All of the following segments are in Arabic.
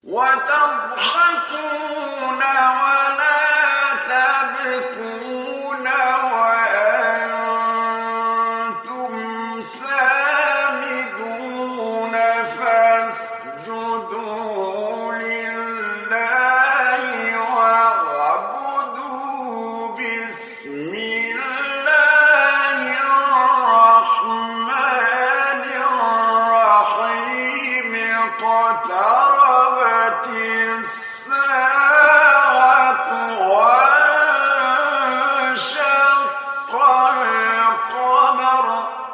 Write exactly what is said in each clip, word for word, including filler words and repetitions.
وتضحكون ولا تبكون وأنتم سامدون فاسجدوا لله واعبدوا باسم الله الرحمن الرحيم اقتربت الساعة وانشق القمر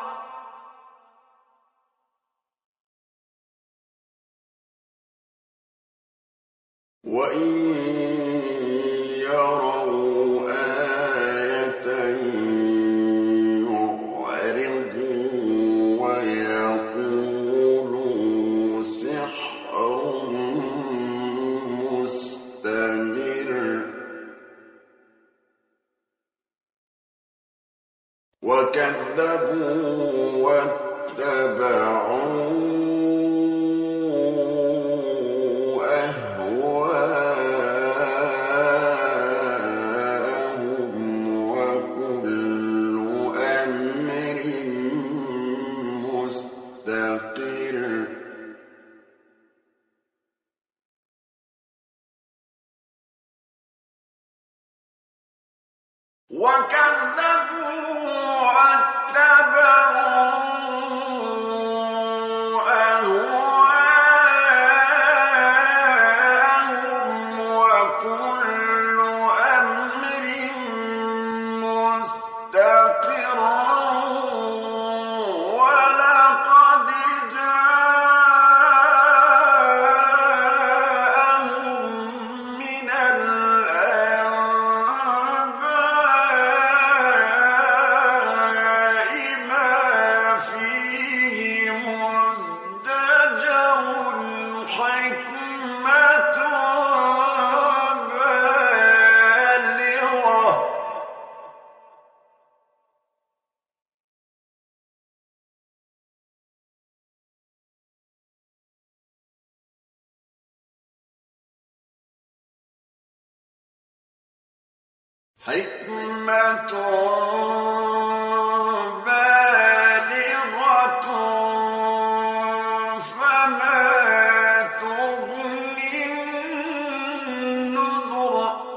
وإن يروا آية يعرضوا ويقولوا سحر مستمر وكذبوا واتبعوا أهواءهم وكل أمر مستقر وكذبوا واتبعوا أهواءهم وكل أمر مستقر ولقد جاءهم من الأنباء ما فيه مزدجر حكمة بالغة حكمة بالغة فما تغني النذر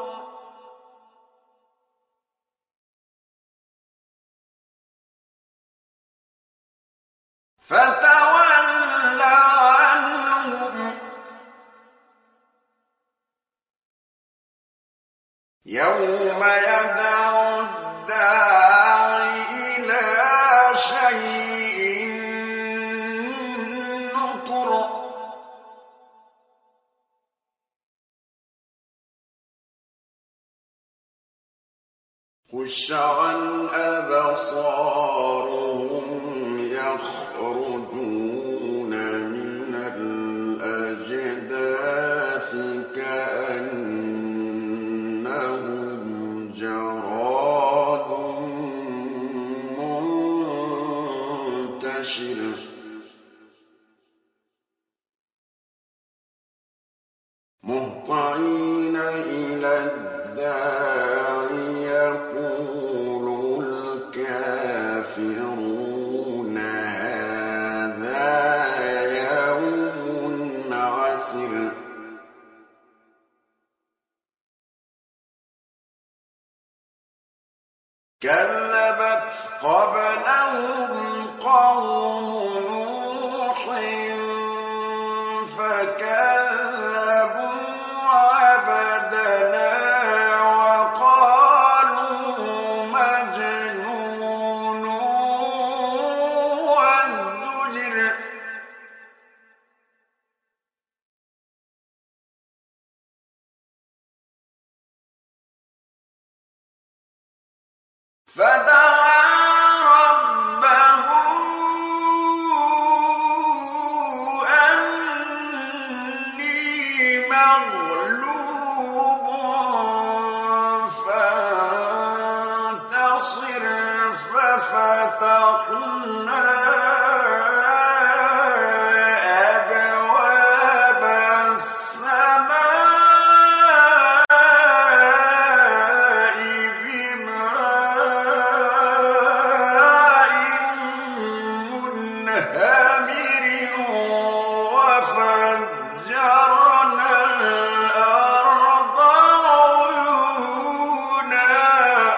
فتول عنهم يوم يدعو الداعي إلى شيء نكر خش عن أبصارهم يخرجون من الأجداث كأنهم جراد منتشر مهطعين إلى الداعي يقول الكافرون هذا يوم عسر كذبت قبلهم قوم نوح فكذبوا عبدنا وقالوا مجنون وازدجر فدعا ربه أني مغلوب فانتصر ففتحنا أبواب السماء الأرض عيونا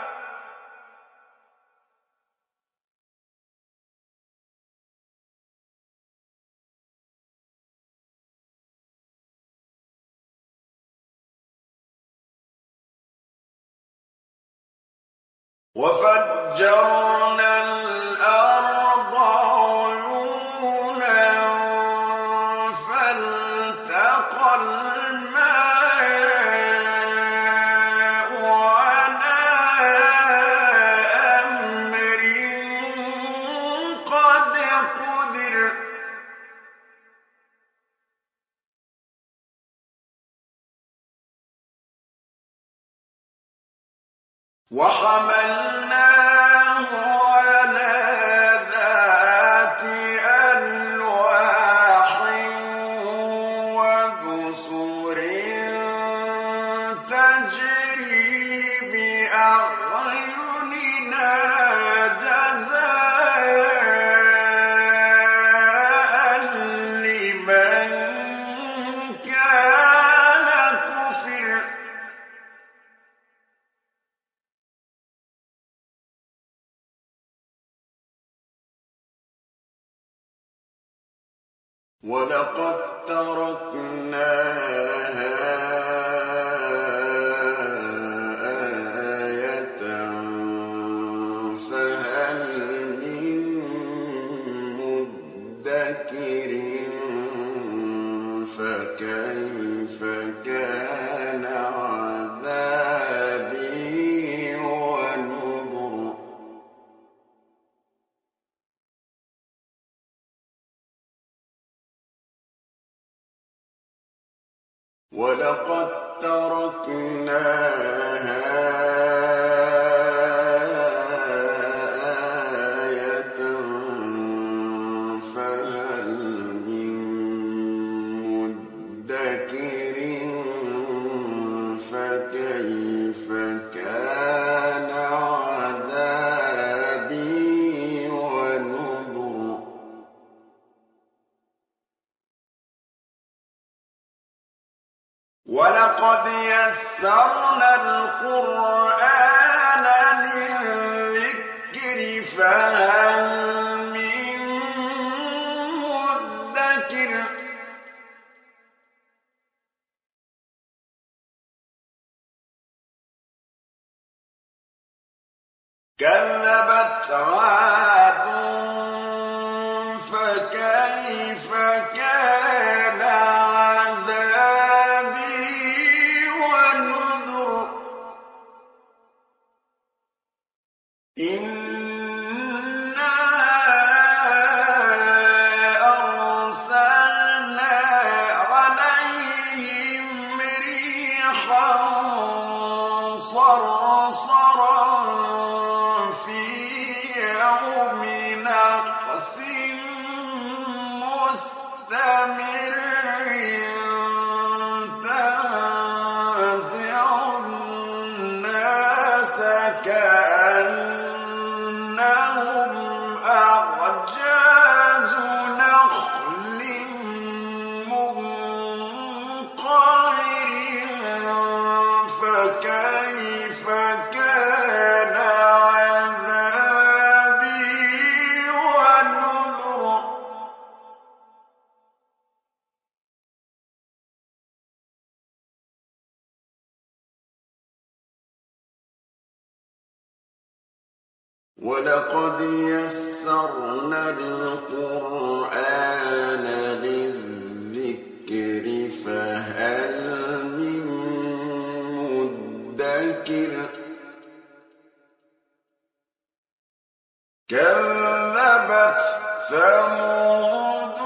وفجرنا الأرض عيونا فالتقى الماء على أمر قد قدر وحملناه على ذات ألواح ودسر تجري بأعيننا جزاء لمن كان كفر ولقد تركناها آية فهل من مدكر فكيف كان عذابي ونذر ولقد تركناها آية فهل من مدكر فكيف كان عذابي ونذر ولقد يسرنا القرآن للذكر فهل من مدكر كذبت عاد فكيف كان عذابي ونذر إنا أرسلنا عليهم ريحا صرصرا في يوم نحس مستمر تنزع الناس كأنهم أعجاز نخل منقعر فكيف كان عذابي ونذر ولقد يسرنا القرآن للذكر فهل من مدكر كذبت ثمود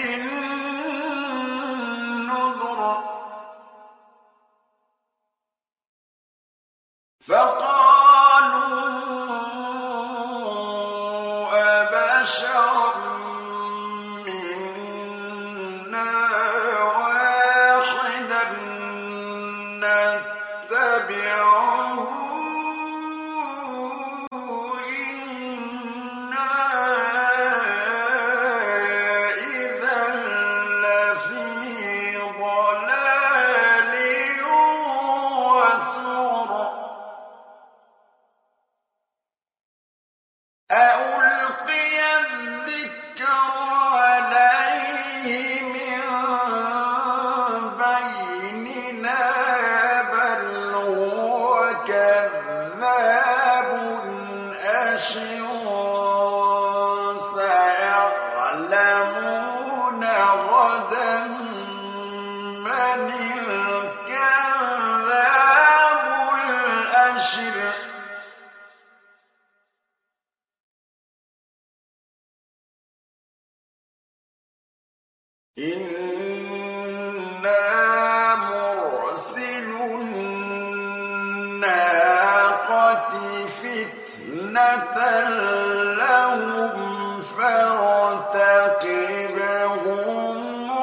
بالنذر فقالوا أبشرا لهم فارتقبهم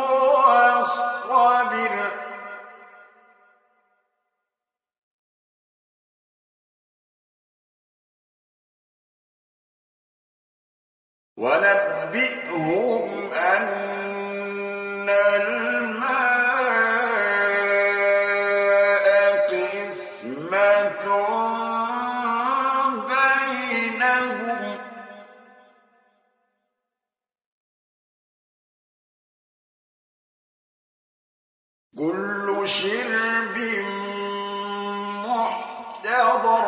واصطبر ونبئهم أن الماء قسمة بينهم كل شرب محتضر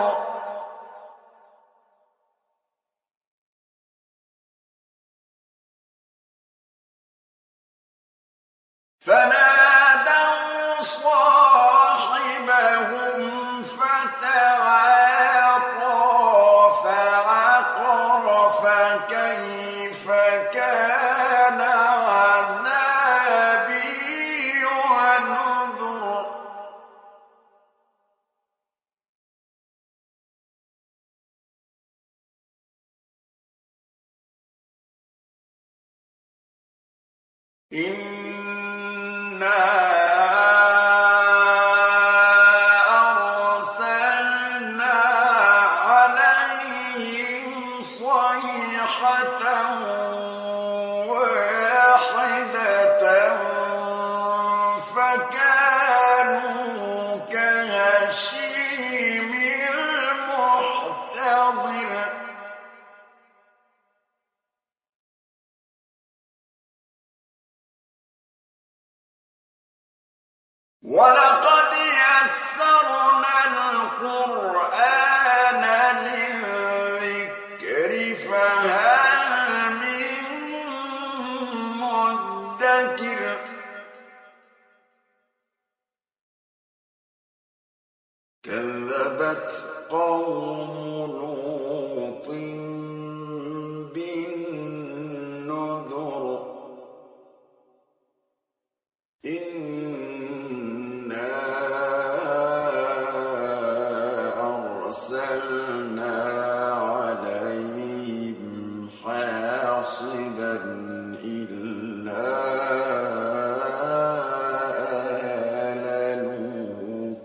فنادوا صاحبهم فتعاطى فعقر فكيف كان عذابي ونذر إِنَّا أَرْسَلْنَا عَلَيْهِمْ صَيْحَةً وَاحِدَةً فَكَانُوا كَهَشِيمِ الْمُحْتَظِرِ وَلَقَدْ يَسَّرْنَا الْقُرْآنَ لِلذِّكْرِ فَهَلْ مِن مُّدَّكِرٍ كَذَّبَتْ قَوْمُ لُوطٍ بِالنُّذُرِ أَرْسَلْنَا عَلَيْهِمْ حَاصِبًا إِلَّا آلَ لُوطٍ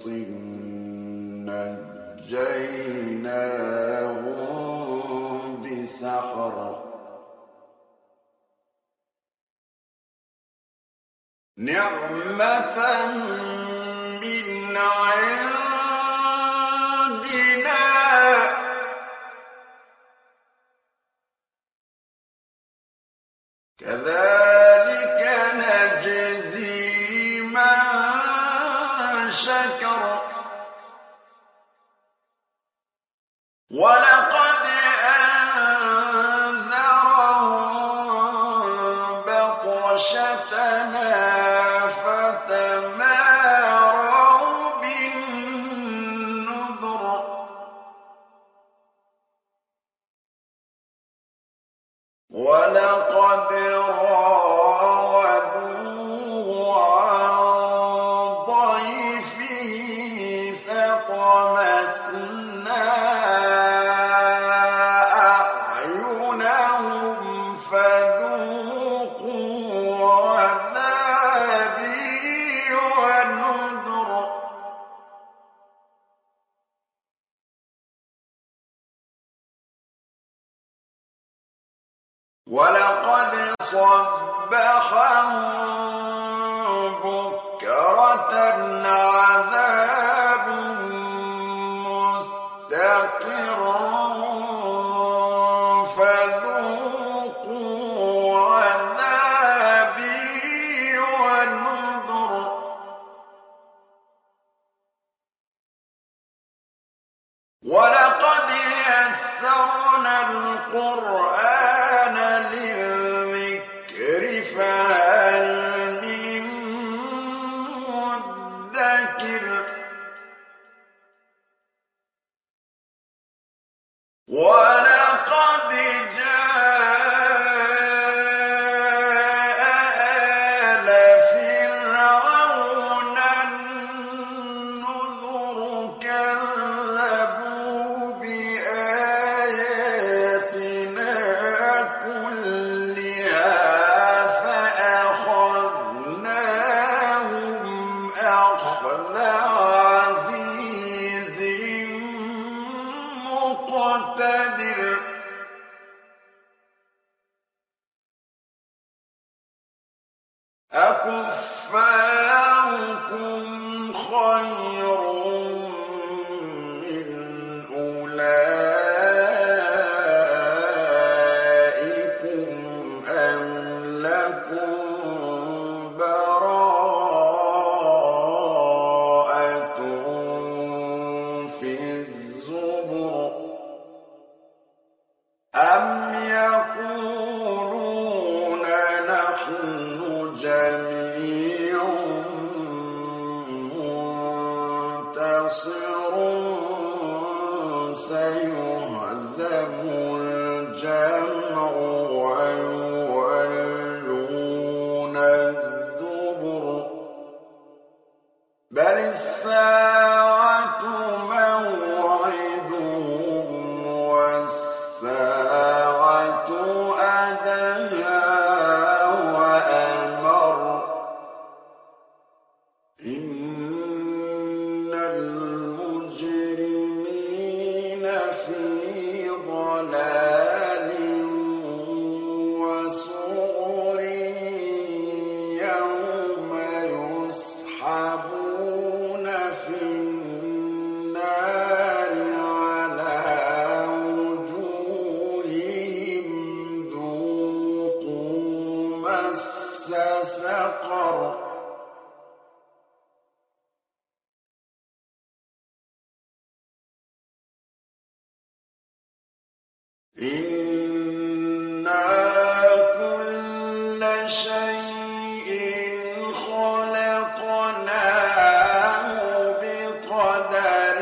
نَجَّيْنَاهُم بِسَحَرٍ نِعْمَةً مِّنْ عِندِنَا كَذَلِكَ نَجْزِي مَن شَكَرَ وَلَقَدْ أَنذَرَهُم بَطْشَتَنَا فَتَمَارَوْا بِالنُّذُرِ وَلَقَدْ رَاوَدُوهُ عَن ضَيْفِهِ فَطَمَسْنَا أَعْيُنَهُمْ فَذُوقُوا عَذَابِي وَنُذُرِ وَلَقَدْ صَبَّحَهُم بُكْرَةً عَذَابٌ مُّسْتَقِرٌّ فَذُوقُوا عَذَابِي وَنُذُرِ وَلَقَدْ يَسَّرْنَا الْقُرْآنَ لِلذِّكْرِ فَهَلْ أكفاركم خير من أولئكم أم لكم براءة في الزبر أم يقولون نحن جميع منتصر سيهزم الجمع ويولون الدبر بل الساعة موعدهم والساعة أدهى وأمر إن المجرمين في ضلال وسعر يوم يسحبون في النار على وجوههم ذوقوا مس سقر إنا كل شيء خلقناه بقدر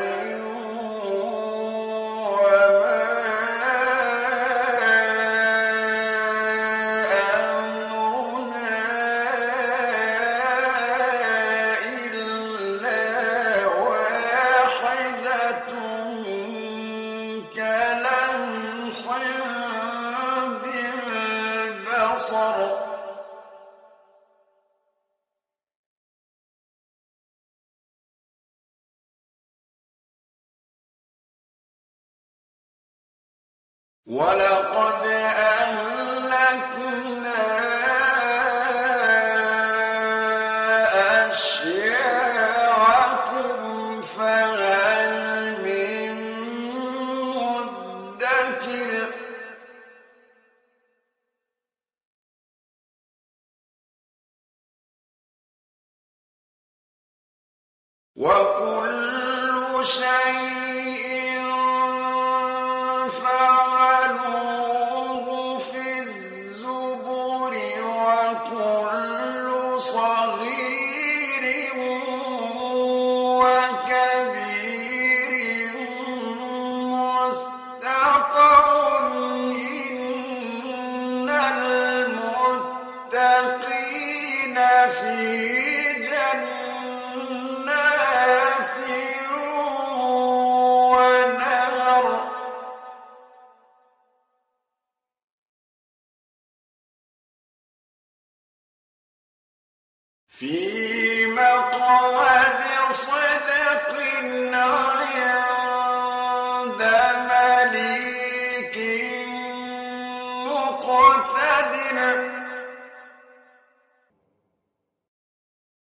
وما أمرنا إلا واحدة كلمح بالبصر ولقد أهلكنا أشياعكم فهل من مدكر وكل شيء فعلوه في الزبر وكل صغير وكبير مستطر إن المتقين في جنات ونهر في مقعد صدق عند مليك مقتدر